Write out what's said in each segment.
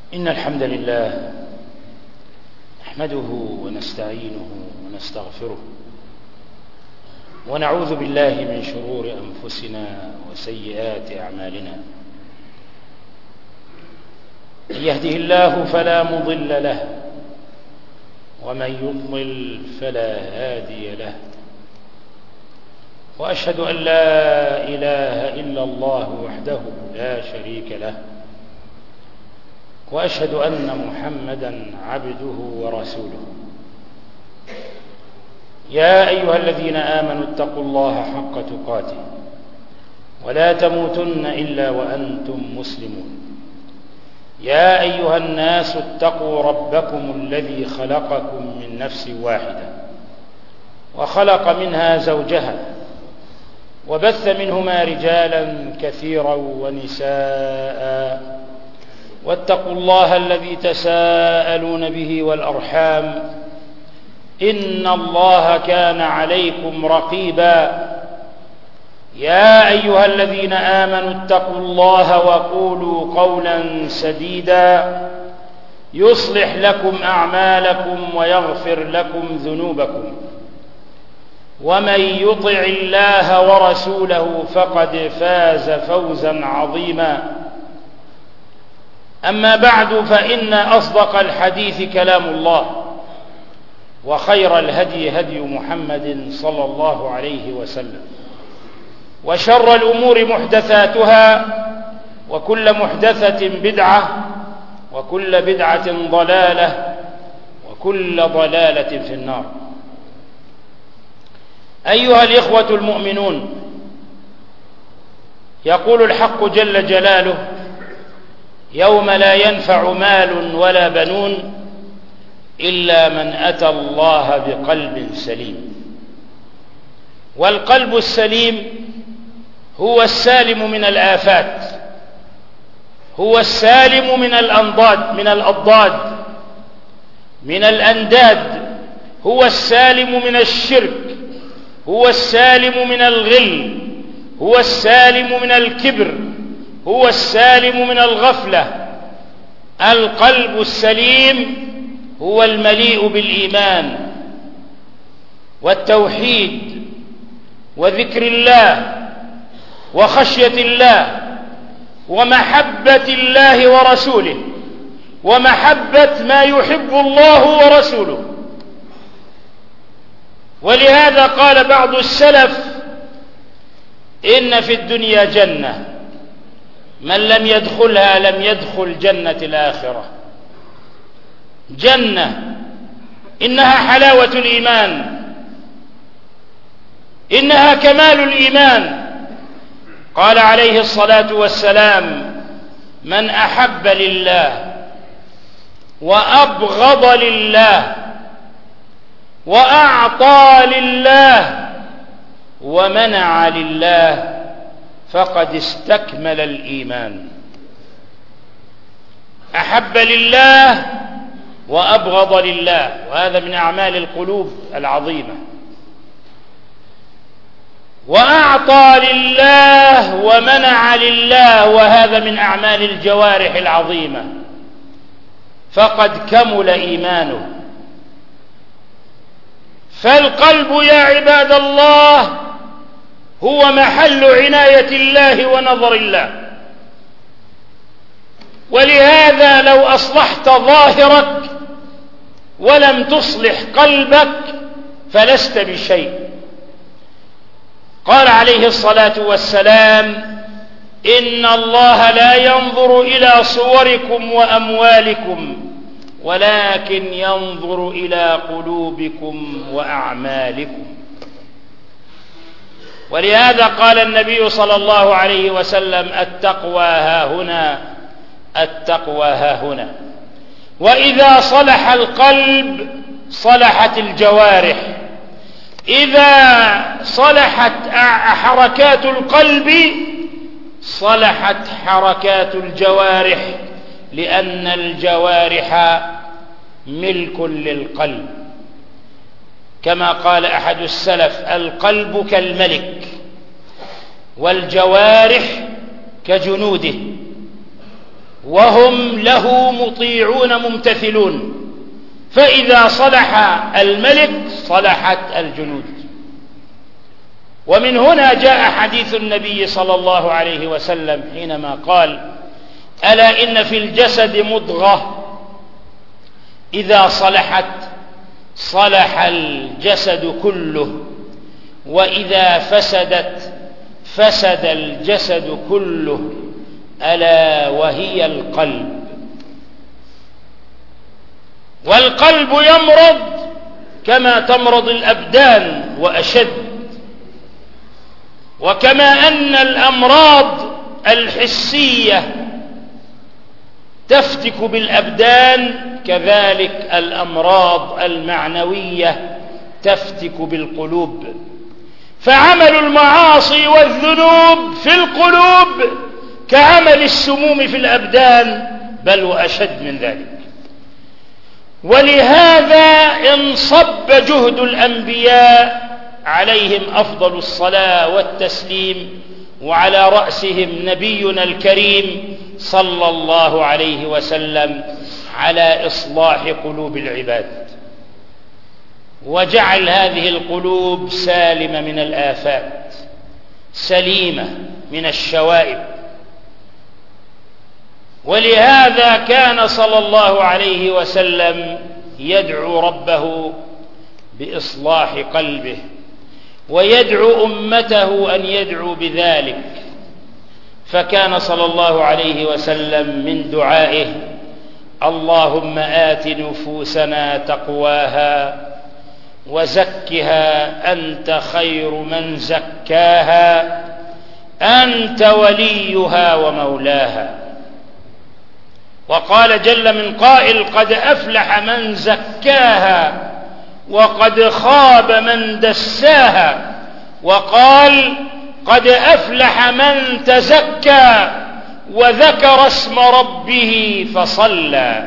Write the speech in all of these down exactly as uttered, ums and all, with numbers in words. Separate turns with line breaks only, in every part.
إن الحمد لله نحمده ونستعينه ونستغفره ونعوذ بالله من شرور أنفسنا وسيئات أعمالنا. من يهده الله فلا مضل له ومن يضلل فلا هادي له، وأشهد أن لا إله إلا الله وحده لا شريك له، وأشهد أن محمدًا عبده ورسوله. يا أيها الذين آمنوا اتقوا الله حق تقاته ولا تموتن إلا وأنتم مسلمون. يا أيها الناس اتقوا ربكم الذي خلقكم من نفس واحدة وخلق منها زوجها وبث منهما رجالا كثيرا ونساء، واتقوا الله الذي تساءلون به والأرحام إن الله كان عليكم رقيبا. يا أيها الذين آمنوا اتقوا الله وقولوا قولا سديدا يصلح لكم أعمالكم ويغفر لكم ذنوبكم، ومن يطع الله ورسوله فقد فاز فوزا عظيما. أما بعد، فإن أصدق الحديث كلام الله، وخير الهدي هدي محمد صلى الله عليه وسلم، وشر الأمور محدثاتها، وكل محدثة بدعة، وكل بدعة ضلالة، وكل ضلالة في النار. أيها الإخوة المؤمنون، يقول الحق جل جلاله: يوم لا ينفع مال ولا بنون إلا من أتى الله بقلب سليم. والقلب السليم هو السالم من الآفات، هو السالم من الأنضاد من الأضداد من الأنداد، هو السالم من الشرك، هو السالم من الغل، هو السالم من الكبر، هو السالم من الغفلة. القلب السليم هو المليء بالإيمان والتوحيد وذكر الله وخشية الله ومحبة الله ورسوله، ومحبة ما يحب الله ورسوله. ولهذا قال بعض السلف: إن في الدنيا جنة من لم يدخلها لم يدخل جنة الآخرة. جنة إنها حلاوة الإيمان، إنها كمال الإيمان. قال عليه الصلاة والسلام: من أحب لله وأبغض لله وأعطى لله ومنع لله فقد استكمل الإيمان. أحب لله وأبغض لله، وهذا من أعمال القلوب العظيمة. وأعطى لله ومنع لله، وهذا من أعمال الجوارح العظيمة، فقد كمل إيمانه. فالقلب يا عباد الله هو محل عناية الله ونظر الله. ولهذا لو أصلحت ظاهرك ولم تصلح قلبك فلست بشيء. قال عليه الصلاة والسلام: إن الله لا ينظر إلى صوركم وأموالكم ولكن ينظر إلى قلوبكم وأعمالكم. ولهذا قال النبي صلى الله عليه وسلم: التقوى هاهنا، التقوى هاهنا. وإذا صلح القلب صلحت الجوارح. إذا صلحت حركات القلب صلحت حركات الجوارح، لأن الجوارح ملك للقلب. كما قال أحد السلف: القلب كالملك والجوارح كجنوده. وهم له مطيعون ممتثلون، فإذا صلح الملك صلحت الجنود. ومن هنا جاء حديث النبي صلى الله عليه وسلم حينما قال: ألا إن في الجسد مضغة إذا صلحت صلح الجسد كله، وإذا فسدت فسد الجسد كله، ألا وهي القلب. والقلب يمرض كما تمرض الأبدان وأشد، وكما أن الأمراض الحسية تفتك بالأبدان، كذلك الأمراض المعنوية تفتك بالقلوب. فعمل المعاصي والذنوب في القلوب كعمل السموم في الأبدان، بل وأشد من ذلك. ولهذا انصب جهد الأنبياء عليهم أفضل الصلاة والتسليم، وعلى رأسهم نبينا الكريم صلى الله عليه وسلم، على إصلاح قلوب العباد، وجعل هذه القلوب سالمة من الآفات، سليمة من الشوائب. ولهذا كان صلى الله عليه وسلم يدعو ربه بإصلاح قلبه، ويدعو أمته أن يدعو بذلك. فكان صلى الله عليه وسلم من دعائه: اللهم آت نفوسنا تقواها وزكها أنت خير من زكاها أنت وليها ومولاها. وقال جل من قائل: قد أفلح من زكاها وقد خاب من دساها. وقال: قد أفلح من تزكى وذكر اسم ربه فصلى.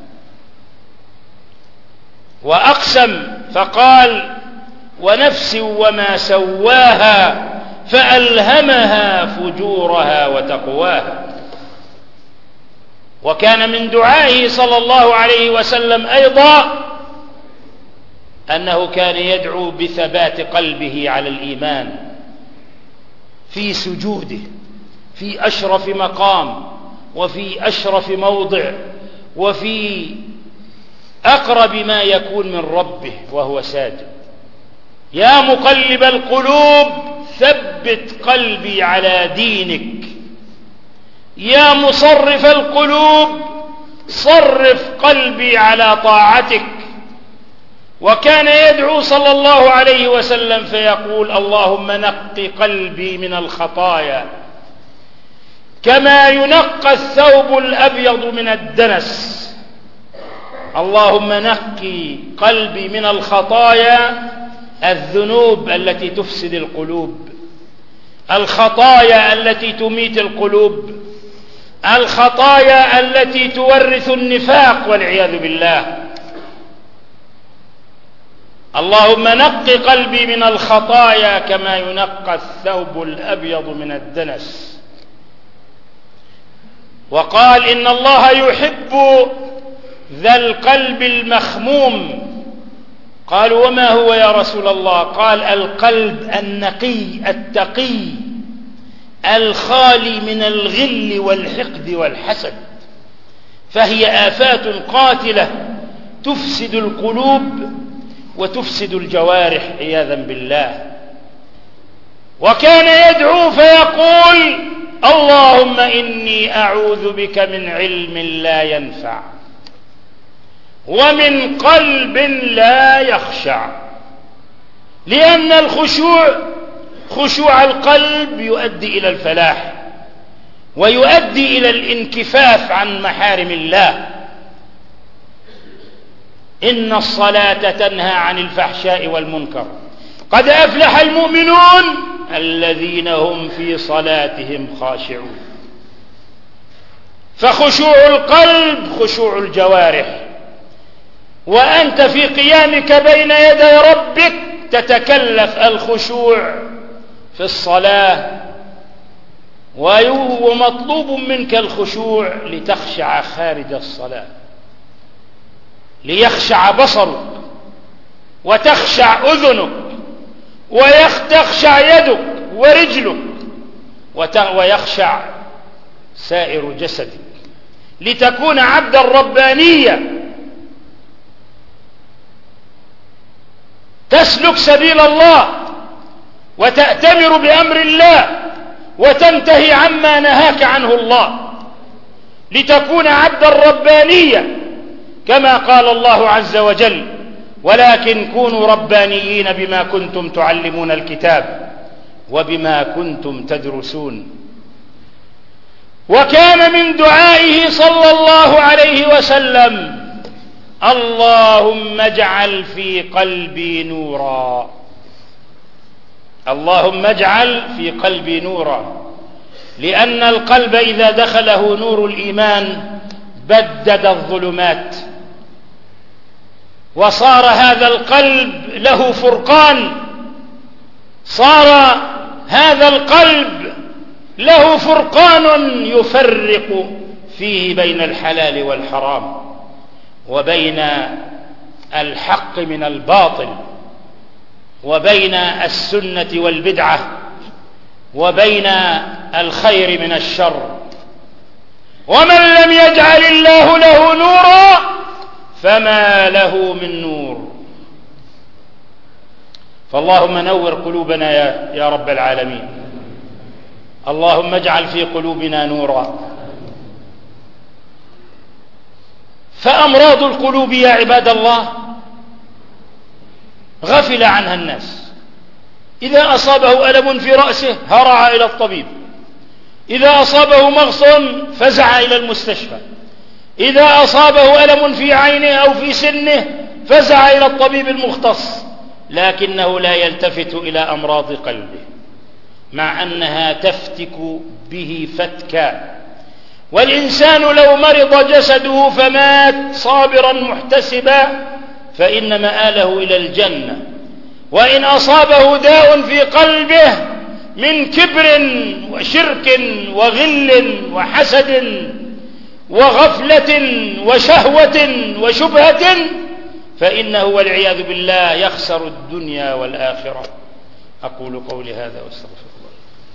وأقسم فقال: ونفس وما سواها فألهمها فجورها وتقواها. وكان من دعائه صلى الله عليه وسلم أيضا أنه كان يدعو بثبات قلبه على الإيمان في سجوده، في أشرف مقام، وفي أشرف موضع، وفي أقرب ما يكون من ربه وهو ساجد. يا مقلب القلوب ثبت قلبي على دينك، يا مصرف القلوب صرف قلبي على طاعتك. وكان يدعو صلى الله عليه وسلم فيقول: اللهم نقِ قلبي من الخطايا كما ينقى الثوب الأبيض من الدنس. اللهم نقِ قلبي من الخطايا، الذنوب التي تفسد القلوب، الخطايا التي تميت القلوب، الخطايا التي تورث النفاق والعياذ بالله. اللهم نقِ قلبي من الخطايا كما ينقى الثوب الأبيض من الدنس. وقال: إن الله يحب ذا القلب المخموم. قالوا: وما هو يا رسول الله؟ قال: القلب النقي التقي الخالي من الغل والحقد والحسد، فهي آفات قاتلة تفسد القلوب وتفسد الجوارح عياذا بالله. وكان يدعو فيقول: اللهم إني أعوذ بك من علم لا ينفع ومن قلب لا يخشع. لأن الخشوع خشوع القلب يؤدي إلى الفلاح، ويؤدي إلى الانكفاف عن محارم الله. إن الصلاة تنهى عن الفحشاء والمنكر. قد أفلح المؤمنون الذين هم في صلاتهم خاشعون. فخشوع القلب خشوع الجوارح، وأنت في قيامك بين يدي ربك تتكلف الخشوع في الصلاة ومطلوب منك الخشوع لتخشع خارج الصلاة، ليخشع بصرك وتخشع أذنك وتخشع يدك ورجلك ويخشع سائر جسدك، لتكون عبدا ربانيا تسلك سبيل الله وتأتمر بأمر الله وتنتهي عما نهاك عنه الله، لتكون عبدا ربانيا كما قال الله عز وجل: ولكن كونوا ربانيين بما كنتم تعلمون الكتاب وبما كنتم تدرسون. وكان من دعائه صلى الله عليه وسلم: اللهم اجعل في قلبي نورا، اللهم اجعل في قلبي نورا، لأن القلب إذا دخله نور الإيمان بدد الظلمات، وصار هذا القلب له فرقان، صار هذا القلب له فرقان يفرق فيه بين الحلال والحرام، وبين الحق من الباطل، وبين السنة والبدعة، وبين الخير من الشر. ومن لم يجعل الله له نورا فما له من نور. فاللهم نور قلوبنا يا, يا رب العالمين. اللهم اجعل في قلوبنا نورا. فأمراض القلوب يا عباد الله غفل عنها الناس. إذا أصابه ألم في رأسه هرع إلى الطبيب، إذا أصابه مغص فزع إلى المستشفى، إذا أصابه ألم في عينه أو في سنه فزع إلى الطبيب المختص، لكنه لا يلتفت إلى أمراض قلبه، مع أنها تفتك به فتكا. والإنسان لو مرض جسده فمات صابرا محتسبا فإن مآله إلى الجنة. وإن أصابه داء في قلبه من كبر وشرك وغل وحسد وغفلة وشهوة وشبهة فإنه والعياذ بالله يخسر الدنيا والآخرة. أقول قولي هذا واستغفر الله.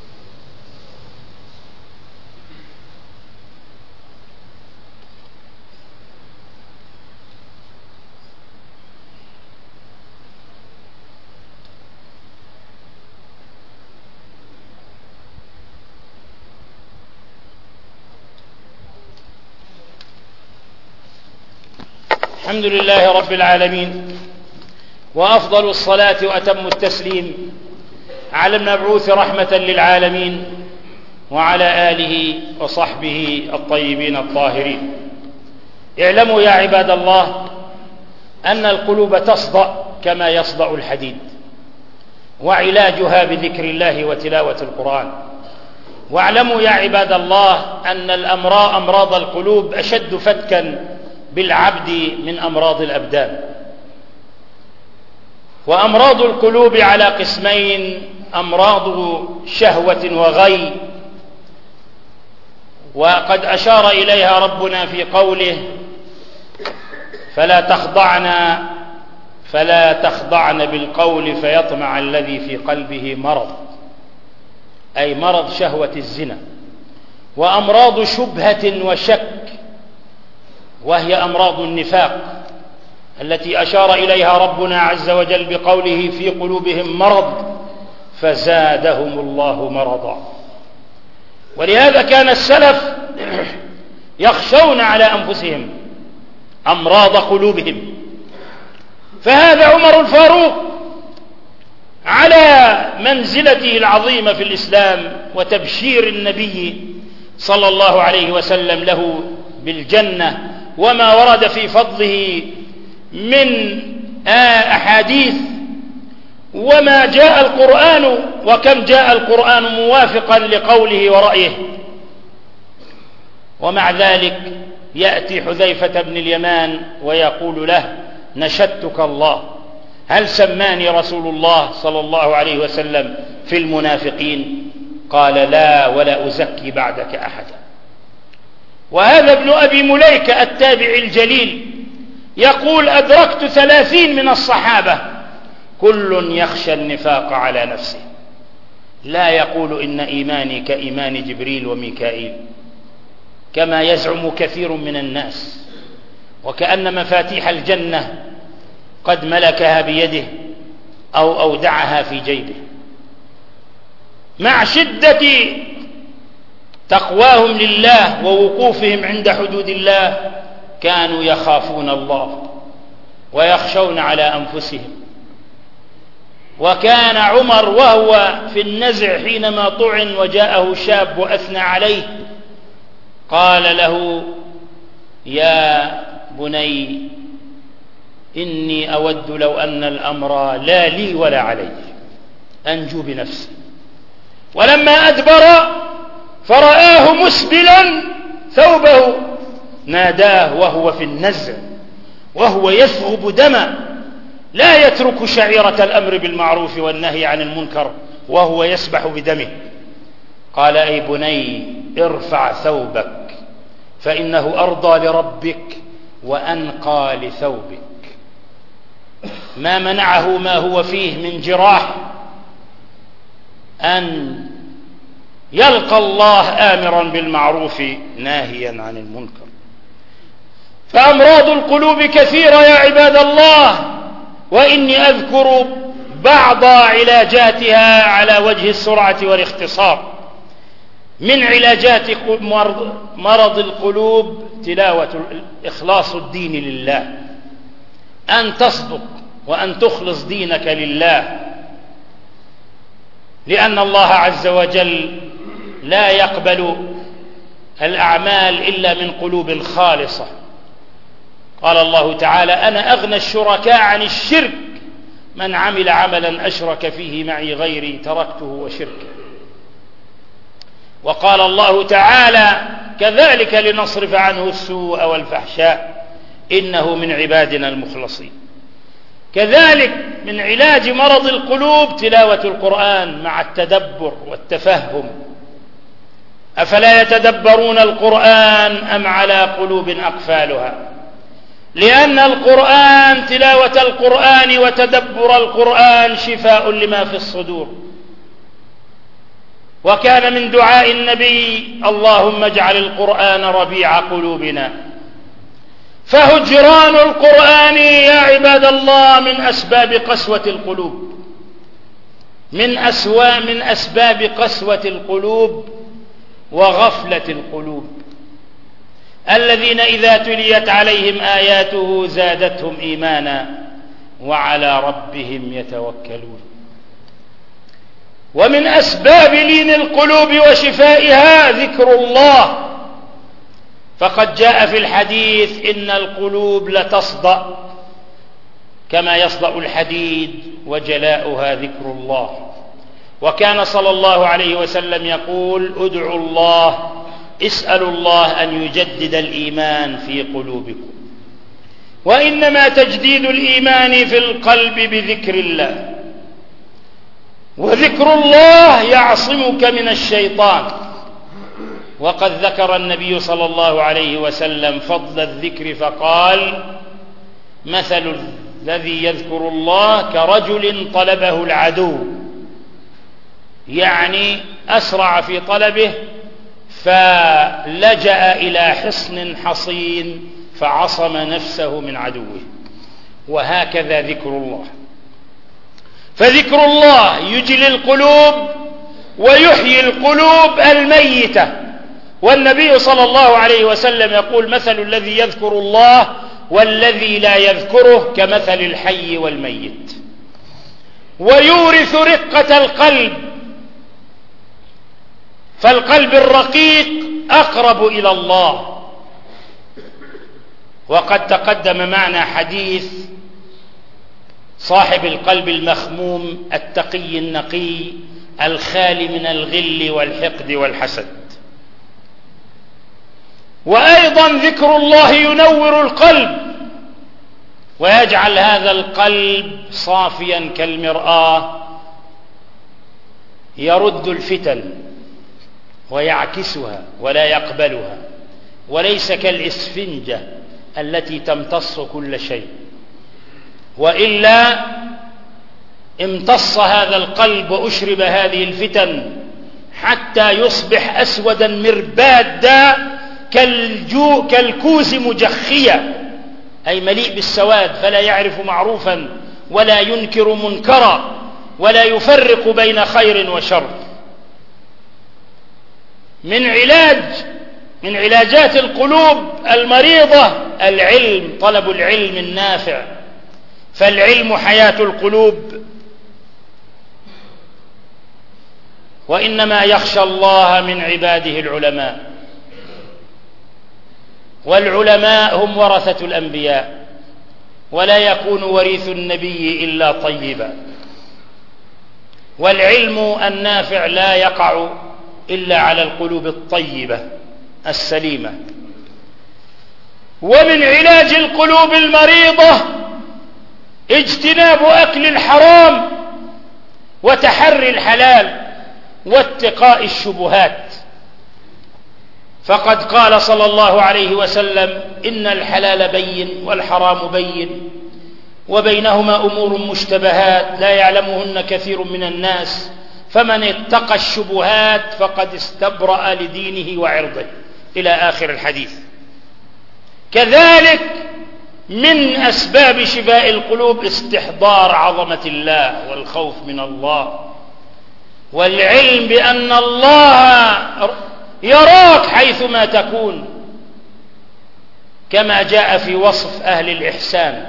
الحمد لله رب العالمين، وأفضل الصلاة وأتم التسليم على المبعوث رحمة للعالمين وعلى آله وصحبه الطيبين الطاهرين. اعلموا يا عباد الله أن القلوب تصدأ كما يصدأ الحديد، وعلاجها بذكر الله وتلاوة القرآن. واعلموا يا عباد الله أن الأمراض أمراض القلوب أشد فتكا بالعبد من أمراض الأبدان. وأمراض القلوب على قسمين: أمراض شهوة وغي، وقد أشار إليها ربنا في قوله: فلا تخضعن فلا تخضعن بالقول فيطمع الذي في قلبه مرض، أي مرض شهوة الزنا. وأمراض شبهة وشك، وهي أمراض النفاق التي أشار إليها ربنا عز وجل بقوله: في قلوبهم مرض فزادهم الله مرضا. ولهذا كان السلف يخشون على أنفسهم أمراض قلوبهم. فهذا عمر الفاروق على منزلته العظيمة في الإسلام وتبشير النبي صلى الله عليه وسلم له بالجنة وما ورد في فضله من أحاديث، وما جاء القرآن وكم جاء القرآن موافقا لقوله ورأيه. ومع ذلك يأتي حذيفة بن اليمان ويقول له: نشدتك الله، هل سماني رسول الله صلى الله عليه وسلم في المنافقين؟ قال لا ولا أزكي بعدك أحدا. وهذا ابن أبي مليكة التابعي الجليل يقول أدركت ثلاثين من الصحابة كل يخشى النفاق على نفسه، لا يقول إن إيماني كإيمان جبريل وميكائيل كما يزعم كثير من الناس، وكأن مفاتيح الجنة قد ملكها بيده أو أودعها في جيبه. مع شدة تقواهم لله ووقوفهم عند حدود الله كانوا يخافون الله ويخشون على أنفسهم. وكان عمر وهو في النزع حينما طعن وجاءه شاب وأثنى عليه قال له يا بني إني أود لو أن الأمر لا لي ولا علي أنجو بنفسي. ولما أدبر فرآه مسبلا ثوبه ناداه وهو في النزع وهو يثغب دما، لا يترك شعيرة الأمر بالمعروف والنهي عن المنكر وهو يسبح بدمه. قال أي بني ارفع ثوبك فإنه أرضى لربك وأنقى لثوبك. ما منعه ما هو فيه من جراح أن يلقى الله آمرا بالمعروف ناهيا عن المنكر. فأمراض القلوب كثيرة يا عباد الله، وإني أذكر بعض علاجاتها على وجه السرعة والاختصار. من علاجات مرض القلوب تلاوة إخلاص الدين لله، أن تصدق وأن تخلص دينك لله، لأن الله عز وجل لا يقبل الأعمال إلا من قلوب خالصة. قال الله تعالى أنا أغنى الشركاء عن الشرك من عمل عملا أشرك فيه معي غيري تركته وشركه. وقال الله تعالى كذلك لنصرف عنه السوء والفحشاء إنه من عبادنا المخلصين. كذلك من علاج مرض القلوب تلاوة القرآن مع التدبر والتفهم. أفلا يتدبرون القرآن أم على قلوب أقفالها؟ لأن القرآن تلاوة القرآن وتدبر القرآن شفاء لما في الصدور. وكان من دعاء النبي اللهم اجعل القرآن ربيع قلوبنا. فهجران القرآن يا عباد الله من أسباب قسوة القلوب، من أسوا من أسباب قسوة القلوب وغفلة القلوب. الذين إذا تليت عليهم آياته زادتهم إيمانا وعلى ربهم يتوكلون. ومن أسباب لين القلوب وشفائها ذكر الله، فقد جاء في الحديث إن القلوب لتصدأ كما يصدأ الحديد وجلاؤها ذكر الله. وكان صلى الله عليه وسلم يقول ادعوا الله اسألوا الله أن يجدد الإيمان في قلوبكم، وإنما تجديد الإيمان في القلب بذكر الله، وذكر الله يعصمك من الشيطان. وقد ذكر النبي صلى الله عليه وسلم فضل الذكر فقال مثل الذي يذكر الله كرجل طلبه العدو، يعني أسرع في طلبه فلجأ إلى حصن حصين فعصم نفسه من عدوه. وهكذا ذكر الله. فذكر الله يجلي القلوب ويحيي القلوب الميتة. والنبي صلى الله عليه وسلم يقول مثل الذي يذكر الله والذي لا يذكره كمثل الحي والميت. ويورث رقة القلب، فالقلب الرقيق أقرب إلى الله. وقد تقدم معنا حديث صاحب القلب المخموم التقي النقي الخالي من الغل والحقد والحسد. وأيضا ذكر الله ينور القلب ويجعل هذا القلب صافيا كالمرآة، يرد الفتن ويعكسها ولا يقبلها، وليس كالإسفنجة التي تمتص كل شيء، وإلا امتص هذا القلب وأشرب هذه الفتن حتى يصبح أسودا مربادا كالجو كالكوز مجخيا، أي مليء بالسواد، فلا يعرف معروفا ولا ينكر منكرا ولا يفرق بين خير وشر. من علاج من علاجات القلوب المريضة العلم، طلب العلم النافع، فالعلم حياة القلوب. وإنما يخشى الله من عباده العلماء، والعلماء هم ورثة الأنبياء، ولا يكون وريث النبي إلا طيبا، والعلم النافع لا يقع إلا على القلوب الطيبة السليمة. ومن علاج القلوب المريضة اجتناب أكل الحرام وتحري الحلال واتقاء الشبهات، فقد قال صلى الله عليه وسلم: إن الحلال بين والحرام بين وبينهما أمور مشتبهات لا يعلمهن كثير من الناس، فمن اتقى الشبهات فقد استبرأ لدينه وعرضه، إلى آخر الحديث. كذلك من أسباب شفاء القلوب استحضار عظمة الله والخوف من الله، والعلم بأن الله يراك حيثما تكون، كما جاء في وصف أهل الإحسان.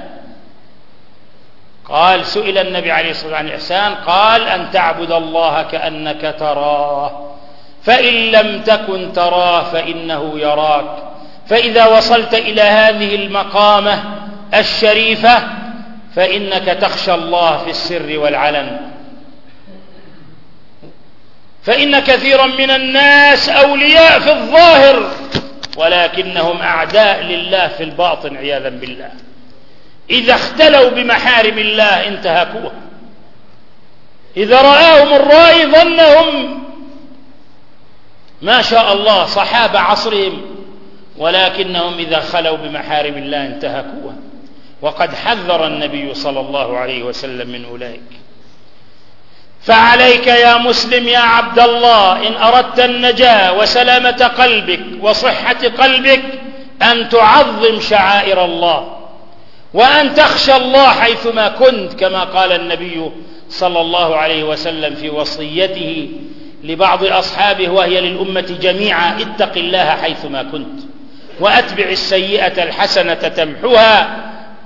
قال سئل النبي عليه الصلاة والسلام عن الإحسان، قال: أن تعبد الله كأنك تراه، فإن لم تكن تراه فإنه يراك. فإذا وصلت إلى هذه المقامة الشريفة فإنك تخشى الله في السر والعلن. فإن كثيرا من الناس أولياء في الظاهر ولكنهم أعداء لله في الباطن عياذا بالله. إذا اختلوا بمحارم الله انتهكوها، إذا رآهم الرائي ظنهم ما شاء الله صحابة عصرهم، ولكنهم إذا خلوا بمحارم الله انتهكوها، وقد حذر النبي صلى الله عليه وسلم من أولئك. فعليك يا مسلم يا عبد الله، إن أردت النجاة وسلامة قلبك وصحة قلبك، أن تعظم شعائر الله، وأن تخشى الله حيثما كنت، كما قال النبي صلى الله عليه وسلم في وصيته لبعض أصحابه وهي للأمة جميعا: اتق الله حيثما كنت، وأتبع السيئة الحسنة تمحها،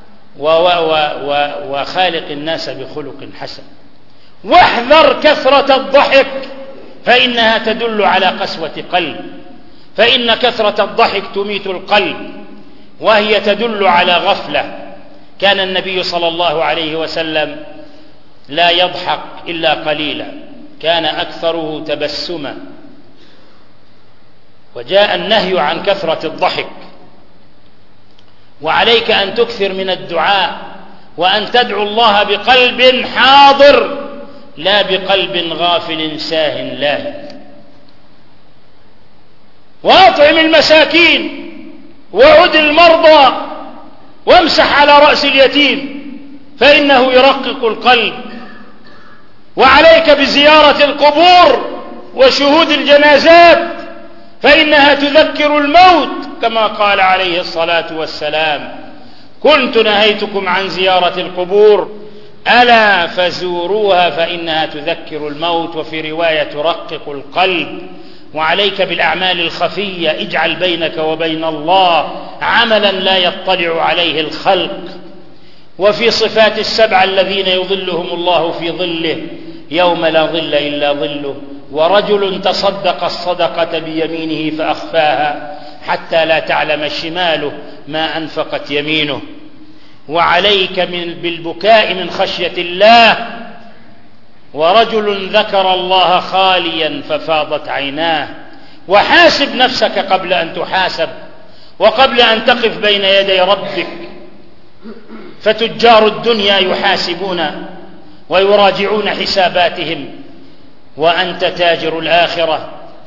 وخالق الناس بخلق حسن. واحذر كثرة الضحك فإنها تدل على قسوة قلب، فإن كثرة الضحك تميت القلب، وهي تدل على غفلة. كان النبي صلى الله عليه وسلم لا يضحك إلا قليلا، كان أكثره تبسما، وجاء النهي عن كثرة الضحك. وعليك أن تكثر من الدعاء، وأن تدعو الله بقلب حاضر لا بقلب غافل ساه لاهٍ. وأطعم المساكين، وعد المرضى، وامسح على رأس اليتيم فإنه يرقق القلب. وعليك بزيارة القبور وشهود الجنازات فإنها تذكر الموت، كما قال عليه الصلاة والسلام: كنت نهيتكم عن زيارة القبور ألا فزوروها فإنها تذكر الموت، وفي رواية ترقق القلب. وعليك بالأعمال الخفية، اجعل بينك وبين الله عملا لا يطلع عليه الخلق. وفي صفات السبع الذين يظلهم الله في ظله يوم لا ظل إلا ظله: ورجل تصدق الصدقة بيمينه فأخفاها حتى لا تعلم شماله ما أنفقت يمينه. وعليك من بالبكاء من خشية الله: ورجل ذكر الله خاليا ففاضت عيناه. وحاسب نفسك قبل أن تحاسب، وقبل أن تقف بين يدي ربك، فتجار الدنيا يحاسبون ويراجعون حساباتهم، وأنت تاجر الآخرة،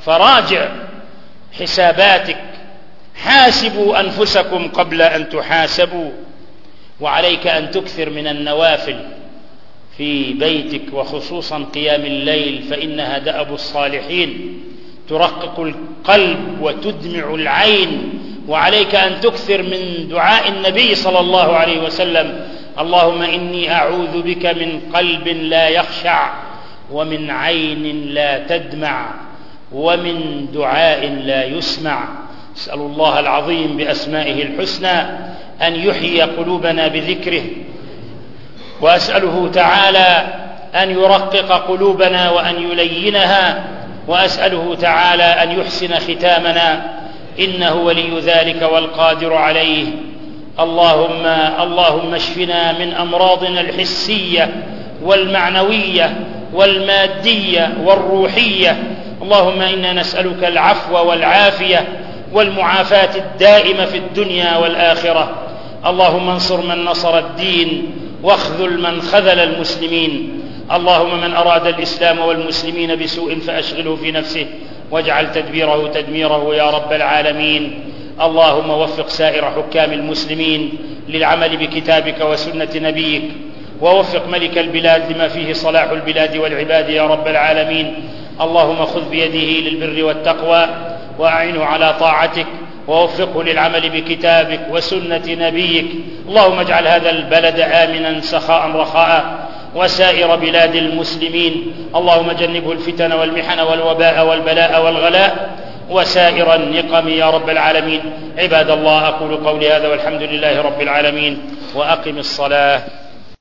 فراجع حساباتك، حاسبوا أنفسكم قبل أن تحاسبوا. وعليك أن تكثر من النوافل في بيتك، وخصوصا قيام الليل، فإنها دأب الصالحين، ترقق القلب وتدمع العين. وعليك أن تكثر من دعاء النبي صلى الله عليه وسلم: اللهم إني أعوذ بك من قلب لا يخشع، ومن عين لا تدمع، ومن دعاء لا يسمع. أسأل الله العظيم بأسمائه الحسنى أن يحيي قلوبنا بذكره، وأسأله تعالى أن يرقق قلوبنا وأن يلينها، وأسأله تعالى أن يحسن ختامنا، إنه ولي ذلك والقادر عليه. اللهم اللهم اشفنا من أمراضنا الحسية والمعنوية والمادية والروحية. اللهم إنا نسألك العفو والعافية والمعافاة الدائمة في الدنيا والآخرة. اللهم انصر من نصر الدين، واخذل من خذل المسلمين. اللهم من أراد الإسلام والمسلمين بسوء فأشغله في نفسه، واجعل تدبيره تدميره يا رب العالمين. اللهم وفق سائر حكام المسلمين للعمل بكتابك وسنة نبيك، ووفق ملك البلاد لما فيه صلاح البلاد والعباد يا رب العالمين. اللهم خذ بيده للبر والتقوى، وأعنه على طاعتك، ووفقه للعمل بكتابك وسنة نبيك. اللهم اجعل هذا البلد آمنا سخاء رخاء، وسائر بلاد المسلمين. اللهم جنبه الفتن والمحن والوباء والبلاء والغلاء وسائر النقم يا رب العالمين. عباد الله، أقول قولي هذا والحمد لله رب العالمين، وأقم الصلاة.